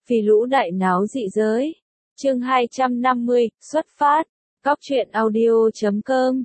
Vì lũ đại náo dị giới. Chương 250, xuất phát. Góc truyện audio.com.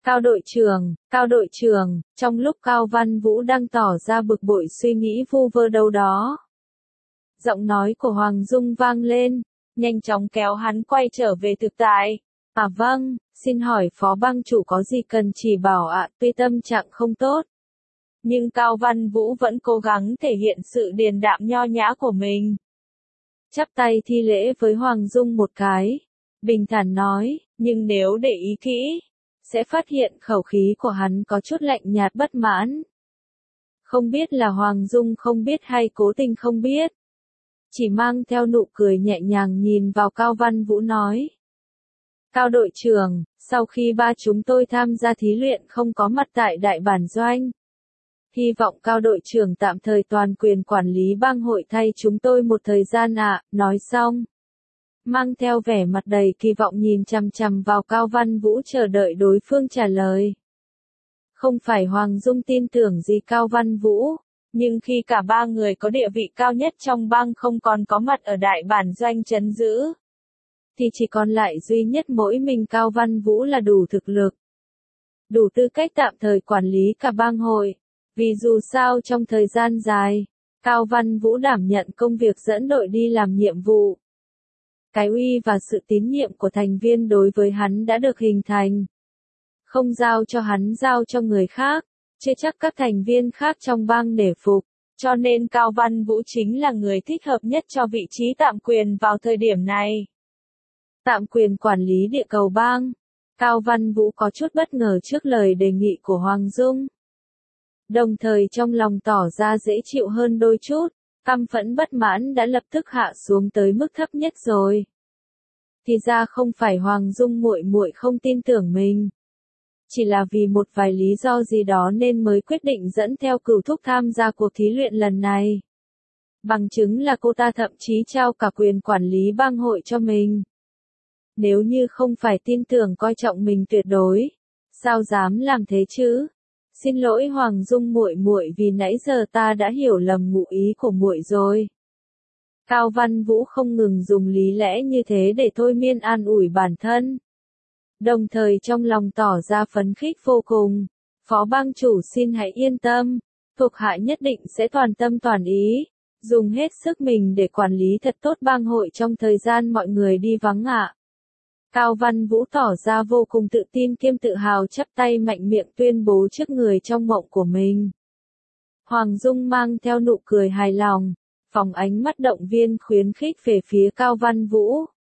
Cao đội trưởng, trong lúc Cao Văn Vũ đang tỏ ra bực bội suy nghĩ vu vơ đâu đó. Giọng nói của Hoàng Dung vang lên, nhanh chóng kéo hắn quay trở về thực tại. À vâng, xin hỏi phó bang chủ có gì cần chỉ bảo ạ, tuy tâm trạng không tốt. Nhưng Cao Văn Vũ vẫn cố gắng thể hiện sự điềm đạm nho nhã của mình. Chắp tay thi lễ với Hoàng Dung một cái. Bình thản nói, nhưng nếu để ý kỹ, sẽ phát hiện khẩu khí của hắn có chút lạnh nhạt bất mãn. Không biết là Hoàng Dung không biết hay cố tình không biết. Chỉ mang theo nụ cười nhẹ nhàng nhìn vào Cao Văn Vũ nói. Cao đội trưởng, sau khi ba chúng tôi tham gia thí luyện không có mặt tại đại bản doanh. Hy vọng Cao đội trưởng tạm thời toàn quyền quản lý bang hội thay chúng tôi một thời gian ạ, nói xong. Mang theo vẻ mặt đầy kỳ vọng nhìn chằm chằm vào Cao Văn Vũ chờ đợi đối phương trả lời. Không phải Hoàng Dung tin tưởng gì Cao Văn Vũ, nhưng khi cả ba người có địa vị cao nhất trong bang không còn có mặt ở đại bản doanh trấn giữ, thì chỉ còn lại duy nhất mỗi mình Cao Văn Vũ là đủ thực lực. Đủ tư cách tạm thời quản lý cả bang hội. Vì dù sao trong thời gian dài, Cao Văn Vũ đảm nhận công việc dẫn đội đi làm nhiệm vụ. Cái uy và sự tín nhiệm của thành viên đối với hắn đã được hình thành. Không giao cho hắn giao cho người khác, chưa chắc các thành viên khác trong bang nể phục, cho nên Cao Văn Vũ chính là người thích hợp nhất cho vị trí tạm quyền vào thời điểm này. Tạm quyền quản lý địa cầu bang. Cao Văn Vũ có chút bất ngờ trước lời đề nghị của Hoàng Dung. Đồng thời trong lòng tỏ ra dễ chịu hơn đôi chút, căm phẫn bất mãn đã lập tức hạ xuống tới mức thấp nhất rồi. Thì ra không phải Hoàng Dung muội muội không tin tưởng mình, chỉ là vì một vài lý do gì đó nên mới quyết định dẫn theo Cửu Thúc tham gia cuộc thí luyện lần này. Bằng chứng là cô ta thậm chí trao cả quyền quản lý bang hội cho mình. Nếu như không phải tin tưởng coi trọng mình tuyệt đối, sao dám làm thế chứ? Xin lỗi Hoàng Dung muội muội vì nãy giờ ta đã hiểu lầm ngụ ý của muội rồi. Cao Văn Vũ không ngừng dùng lý lẽ như thế để thôi miên an ủi bản thân. Đồng thời trong lòng tỏ ra phấn khích vô cùng. Phó bang chủ xin hãy yên tâm, thuộc hạ nhất định sẽ toàn tâm toàn ý, dùng hết sức mình để quản lý thật tốt bang hội trong thời gian mọi người đi vắng ạ. Cao Văn Vũ tỏ ra vô cùng tự tin kiêm tự hào chắp tay mạnh miệng tuyên bố trước người trong mộng của mình. Hoàng Dung mang theo nụ cười hài lòng, phóng ánh mắt động viên khuyến khích về phía Cao Văn Vũ.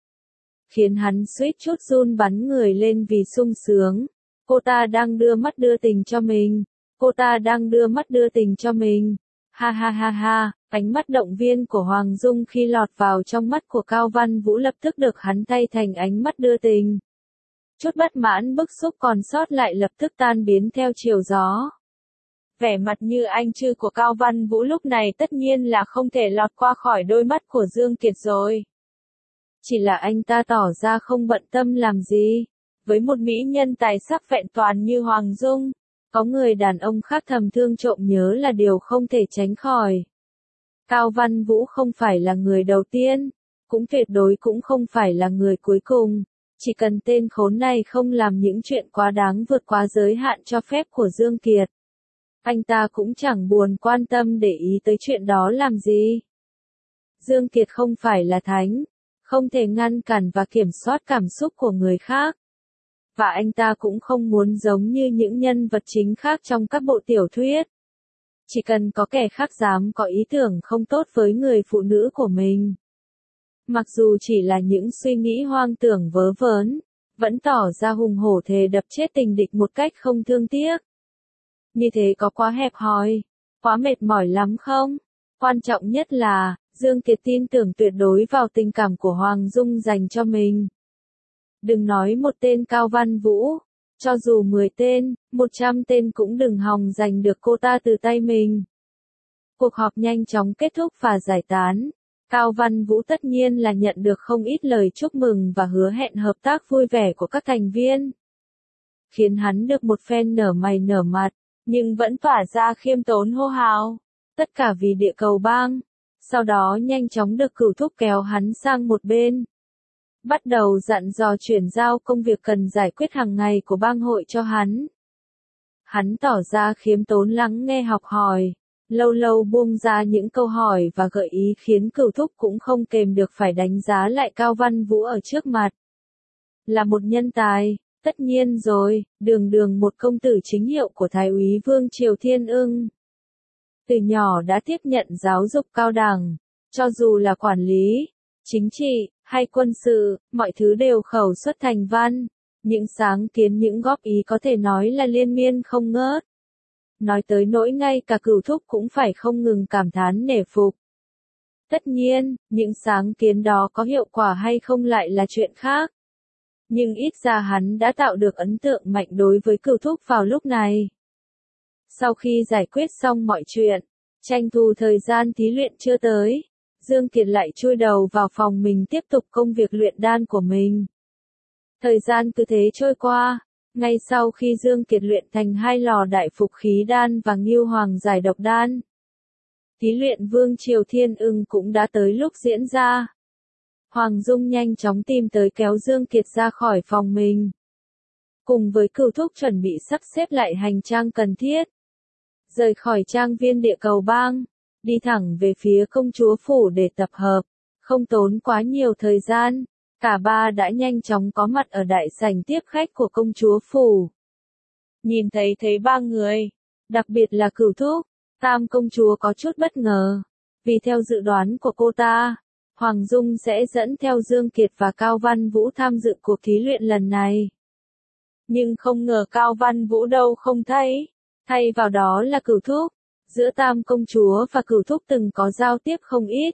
Khiến hắn suýt chút run bắn người lên vì sung sướng. Cô ta đang đưa mắt đưa tình cho mình. Cô ta đang đưa mắt đưa tình cho mình. Ha ha ha ha, ánh mắt động viên của Hoàng Dung khi lọt vào trong mắt của Cao Văn Vũ lập tức được hắn thay thành ánh mắt đưa tình. Chút bất mãn bức xúc còn sót lại lập tức tan biến theo chiều gió. Vẻ mặt như anh chư của Cao Văn Vũ lúc này tất nhiên là không thể lọt qua khỏi đôi mắt của Dương Kiệt rồi. Chỉ là anh ta tỏ ra không bận tâm làm gì. Với một mỹ nhân tài sắc vẹn toàn như Hoàng Dung, có người đàn ông khác thầm thương trộm nhớ là điều không thể tránh khỏi. Cao Văn Vũ không phải là người đầu tiên, cũng tuyệt đối cũng không phải là người cuối cùng. Chỉ cần tên khốn này không làm những chuyện quá đáng vượt quá giới hạn cho phép của Dương Kiệt, anh ta cũng chẳng buồn quan tâm để ý tới chuyện đó làm gì. Dương Kiệt không phải là thánh, không thể ngăn cản và kiểm soát cảm xúc của người khác. Và anh ta cũng không muốn giống như những nhân vật chính khác trong các bộ tiểu thuyết. Chỉ cần có kẻ khác dám có ý tưởng không tốt với người phụ nữ của mình. Mặc dù chỉ là những suy nghĩ hoang tưởng vớ vẩn, vẫn tỏ ra hùng hổ thề đập chết tình địch một cách không thương tiếc. Như thế có quá hẹp hòi, quá mệt mỏi lắm không? Quan trọng nhất là, Dương Kiệt tin tưởng tuyệt đối vào tình cảm của Hoàng Dung dành cho mình. Đừng nói một tên Cao Văn Vũ, cho dù 10 tên, 100 tên cũng đừng hòng giành được cô ta từ tay mình. Cuộc họp nhanh chóng kết thúc và giải tán. Cao Văn Vũ tất nhiên là nhận được không ít lời chúc mừng và hứa hẹn hợp tác vui vẻ của các thành viên. Khiến hắn được một phen nở mày nở mặt, nhưng vẫn tỏa ra khiêm tốn hô hào. Tất cả vì địa cầu bang. Sau đó nhanh chóng được Cửu Thúc kéo hắn sang một bên. Bắt đầu dặn dò chuyển giao công việc cần giải quyết hàng ngày của bang hội cho hắn. Hắn tỏ ra khiêm tốn lắng nghe học hỏi, lâu lâu buông ra những câu hỏi và gợi ý khiến Cửu Thúc cũng không kềm được phải đánh giá lại Cao Văn Vũ ở trước mặt. Là một nhân tài, tất nhiên rồi, đường đường một công tử chính hiệu của Thái úy Vương Triều Thiên Ưng. Từ nhỏ đã tiếp nhận giáo dục cao đẳng, cho dù là quản lý, chính trị, hay quân sự, mọi thứ đều khẩu xuất thành văn. Những sáng kiến những góp ý có thể nói là liên miên không ngớt. Nói tới nỗi ngay cả Cửu Thúc cũng phải không ngừng cảm thán nể phục. Tất nhiên, những sáng kiến đó có hiệu quả hay không lại là chuyện khác. Nhưng ít ra hắn đã tạo được ấn tượng mạnh đối với Cửu Thúc vào lúc này. Sau khi giải quyết xong mọi chuyện, tranh thủ thời gian thí luyện chưa tới, Dương Kiệt lại chui đầu vào phòng mình tiếp tục công việc luyện đan của mình. Thời gian cứ thế trôi qua, ngay sau khi Dương Kiệt luyện thành 2 lò đại phục khí đan và Ngưu Hoàng giải độc đan, thí luyện Vương Triều Thiên Ưng cũng đã tới lúc diễn ra. Hoàng Dung nhanh chóng tìm tới kéo Dương Kiệt ra khỏi phòng mình. Cùng với Cửu Thúc chuẩn bị sắp xếp lại hành trang cần thiết. Rời khỏi trang viên địa cầu bang, đi thẳng về phía công chúa phủ để tập hợp, không tốn quá nhiều thời gian. Cả ba đã nhanh chóng có mặt ở đại sảnh tiếp khách của công chúa phủ. Nhìn thấy ba người, đặc biệt là Cửu Thúc, Tam công chúa có chút bất ngờ, vì theo dự đoán của cô ta, Hoàng Dung sẽ dẫn theo Dương Kiệt và Cao Văn Vũ tham dự cuộc thí luyện lần này. Nhưng không ngờ Cao Văn Vũ đâu không thấy, thay vào đó là Cửu Thúc. Giữa Tam công chúa và Cửu Thúc từng có giao tiếp không ít,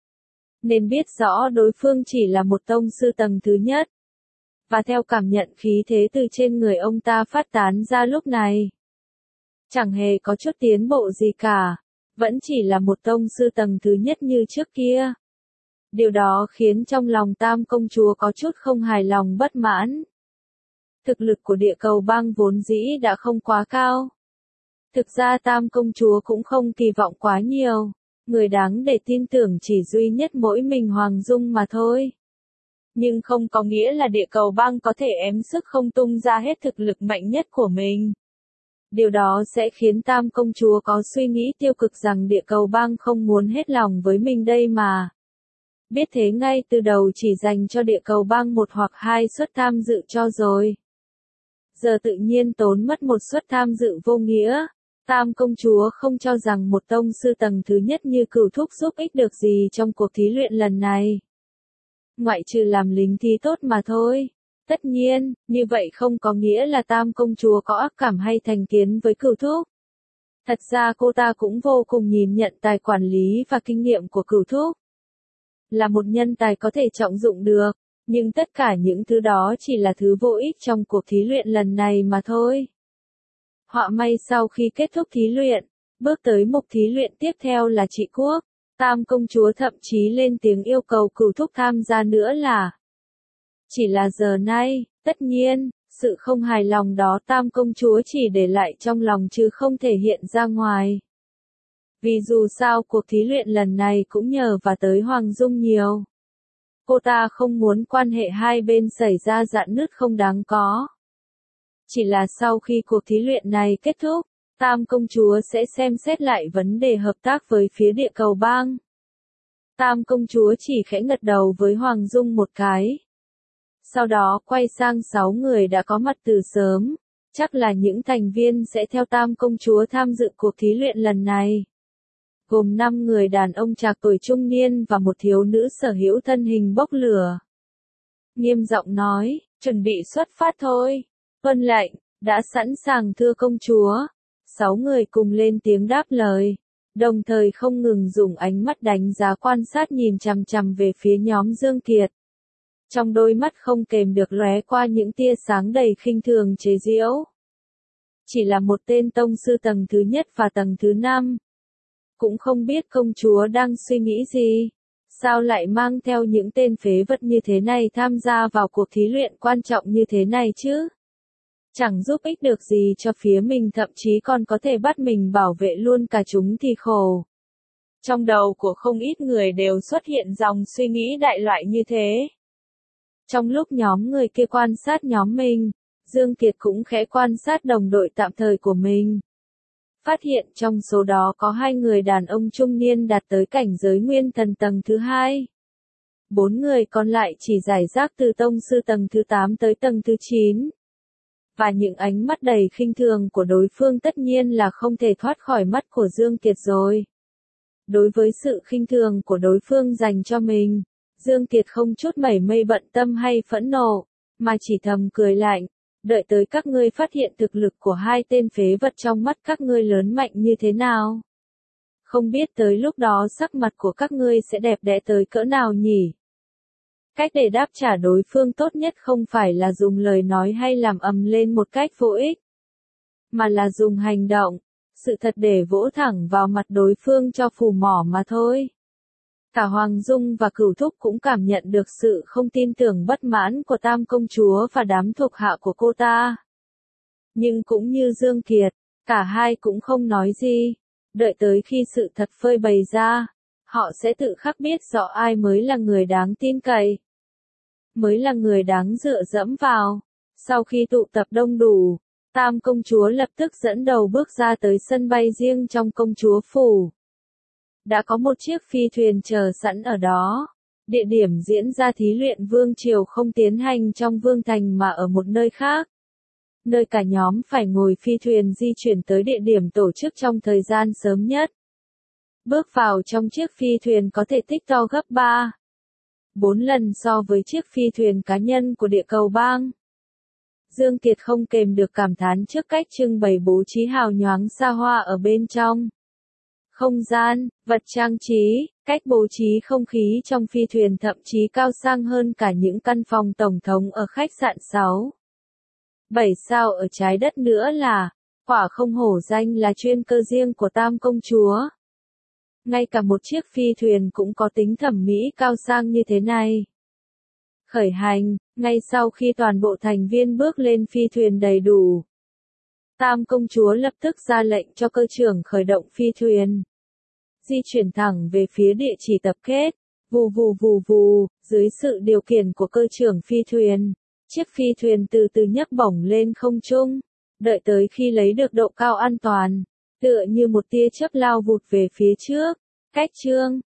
nên biết rõ đối phương chỉ là một tông sư tầng thứ nhất. Và theo cảm nhận khí thế từ trên người ông ta phát tán ra lúc này, chẳng hề có chút tiến bộ gì cả, vẫn chỉ là một tông sư tầng thứ nhất như trước kia. Điều đó khiến trong lòng Tam công chúa có chút không hài lòng bất mãn. Thực lực của địa cầu bang vốn dĩ đã không quá cao. Thực ra Tam công chúa cũng không kỳ vọng quá nhiều. Người đáng để tin tưởng chỉ duy nhất mỗi mình Hoàng Dung mà thôi. Nhưng không có nghĩa là địa cầu bang có thể ém sức không tung ra hết thực lực mạnh nhất của mình. Điều đó sẽ khiến Tam công chúa có suy nghĩ tiêu cực rằng địa cầu bang không muốn hết lòng với mình đây mà. Biết thế ngay từ đầu chỉ dành cho địa cầu bang 1 hoặc 2 suất tham dự cho rồi. Giờ tự nhiên tốn mất 1 suất tham dự vô nghĩa. Tam công chúa không cho rằng một tông sư tầng thứ nhất như Cửu Thúc giúp ích được gì trong cuộc thí luyện lần này. Ngoại trừ làm lính thì tốt mà thôi. Tất nhiên, như vậy không có nghĩa là Tam công chúa có ác cảm hay thành kiến với Cửu Thúc. Thật ra cô ta cũng vô cùng nhìn nhận tài quản lý và kinh nghiệm của Cửu Thúc. Là một nhân tài có thể trọng dụng được, nhưng tất cả những thứ đó chỉ là thứ vô ích trong cuộc thí luyện lần này mà thôi. Họa may sau khi kết thúc thí luyện, bước tới mục thí luyện tiếp theo là trị quốc. Tam công chúa thậm chí lên tiếng yêu cầu Cửu Thúc tham gia nữa là. Chỉ là giờ nay, tất nhiên, sự không hài lòng đó Tam công chúa chỉ để lại trong lòng chứ không thể hiện ra ngoài. Vì dù sao cuộc thí luyện lần này cũng nhờ và tới Hoàng Dung nhiều. Cô ta không muốn quan hệ hai bên xảy ra rạn nứt không đáng có. Chỉ là sau khi cuộc thí luyện này kết thúc, Tam công chúa sẽ xem xét lại vấn đề hợp tác với phía địa cầu bang. Tam công chúa chỉ khẽ gật đầu với Hoàng Dung một cái. Sau đó quay sang 6 người đã có mặt từ sớm, chắc là những thành viên sẽ theo Tam công chúa tham dự cuộc thí luyện lần này. Gồm 5 người đàn ông trạc tuổi trung niên và một thiếu nữ sở hữu thân hình bốc lửa. Nghiêm giọng nói, chuẩn bị xuất phát thôi. Vâng lệnh, đã sẵn sàng thưa công chúa. 6 người cùng lên tiếng đáp lời, đồng thời không ngừng dùng ánh mắt đánh giá quan sát nhìn chằm chằm về phía nhóm Dương Kiệt. Trong đôi mắt không kềm được lóe qua những tia sáng đầy khinh thường chế giễu. Chỉ là một tên tông sư tầng thứ nhất và tầng thứ 5. Cũng không biết công chúa đang suy nghĩ gì. Sao lại mang theo những tên phế vật như thế này tham gia vào cuộc thí luyện quan trọng như thế này chứ? Chẳng giúp ích được gì cho phía mình, thậm chí còn có thể bắt mình bảo vệ luôn cả chúng thì khổ. Trong đầu của không ít người đều xuất hiện dòng suy nghĩ đại loại như thế. Trong lúc nhóm người kia quan sát nhóm mình, Dương Kiệt cũng khẽ quan sát đồng đội tạm thời của mình. Phát hiện trong số đó có 2 người đàn ông trung niên đạt tới cảnh giới nguyên thần tầng thứ 2. 4 người còn lại chỉ giải rác từ tông sư tầng thứ 8 tới tầng thứ 9. Và những ánh mắt đầy khinh thường của đối phương tất nhiên là không thể thoát khỏi mắt của Dương Kiệt rồi. Đối với sự khinh thường của đối phương dành cho mình, Dương Kiệt không chút mảy may bận tâm hay phẫn nộ, mà chỉ thầm cười lạnh, đợi tới các ngươi phát hiện thực lực của 2 tên phế vật trong mắt các ngươi lớn mạnh như thế nào. Không biết tới lúc đó sắc mặt của các ngươi sẽ đẹp đẽ tới cỡ nào nhỉ? Cách để đáp trả đối phương tốt nhất không phải là dùng lời nói hay làm ầm lên một cách vô ích, mà là dùng hành động, sự thật để vỗ thẳng vào mặt đối phương cho phù mỏ mà thôi. Cả Hoàng Dung và Cửu Thúc cũng cảm nhận được sự không tin tưởng bất mãn của Tam Công Chúa và đám thuộc hạ của cô ta. Nhưng cũng như Dương Kiệt, cả hai cũng không nói gì, đợi tới khi sự thật phơi bày ra, họ sẽ tự khắc biết rõ ai mới là người đáng tin cậy, mới là người đáng dựa dẫm vào. Sau khi tụ tập đông đủ, Tam Công Chúa lập tức dẫn đầu bước ra tới sân bay riêng trong Công Chúa Phủ. Đã có một chiếc phi thuyền chờ sẵn ở đó. Địa điểm diễn ra thí luyện Vương Triều không tiến hành trong Vương Thành mà ở một nơi khác. Nơi cả nhóm phải ngồi phi thuyền di chuyển tới địa điểm tổ chức trong thời gian sớm nhất. Bước vào trong chiếc phi thuyền có thể tích to gấp 4 lần so với chiếc phi thuyền cá nhân của địa cầu bang. Dương Kiệt không kềm được cảm thán trước cách trưng bày bố trí hào nhoáng xa hoa ở bên trong. Không gian, vật trang trí, cách bố trí không khí trong phi thuyền thậm chí cao sang hơn cả những căn phòng tổng thống ở khách sạn 7 sao ở trái đất nữa là, quả không hổ danh là chuyên cơ riêng của Tam Công Chúa. Ngay cả một chiếc phi thuyền cũng có tính thẩm mỹ cao sang như thế này. Khởi hành, ngay sau khi toàn bộ thành viên bước lên phi thuyền đầy đủ, Tam Công Chúa lập tức ra lệnh cho cơ trưởng khởi động phi thuyền. Di chuyển thẳng về phía địa chỉ tập kết, vù vù vù vù, dưới sự điều khiển của cơ trưởng phi thuyền. Chiếc phi thuyền từ từ nhấc bổng lên không trung, đợi tới khi lấy được độ cao an toàn, tựa như một tia chớp lao vụt về phía trước. Cách chương